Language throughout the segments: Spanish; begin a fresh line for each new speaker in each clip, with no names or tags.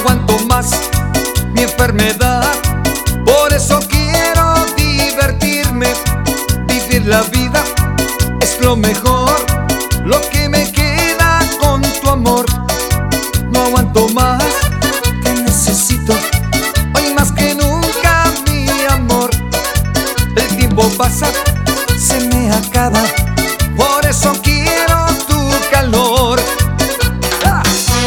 aguanto más mi enfermedad. Por eso quiero divertirme. Vivir la vida es lo mejor, lo que me queda con tu amor. No aguanto más, te necesito hoy más que nunca, mi amor. El tiempo pasa, se me acaba, por eso quiero tu calor. ¡Ah!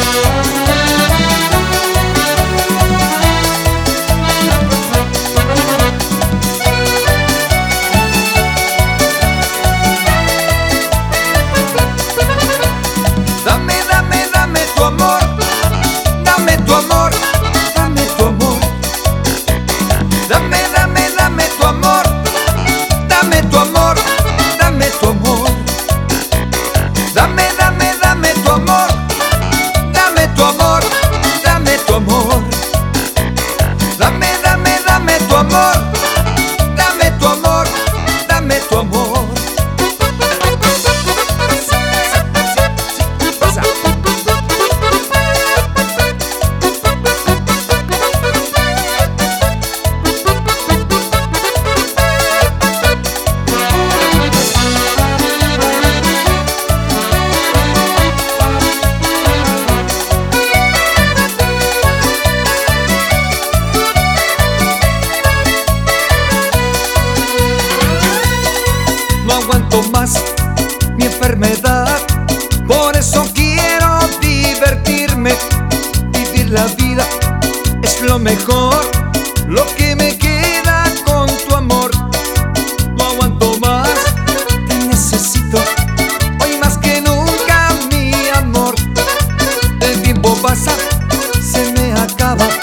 Dame, dame, dame tu amor, dame tu amor, dame tu amor. Dame, dame, dame tu amor, dame tu amor, dame tu amor. Dame, dame, dame tu amor, dame tu amor, dame tu amor. Dame, dame, dame tu amor, dame tu amor, dame tu amor. No aguanto más mi enfermedad, por eso quiero divertirme. Vivir la vida es lo mejor, lo que me queda con tu amor. No aguanto más, te necesito hoy más que nunca, mi amor. El tiempo pasa, se me acaba,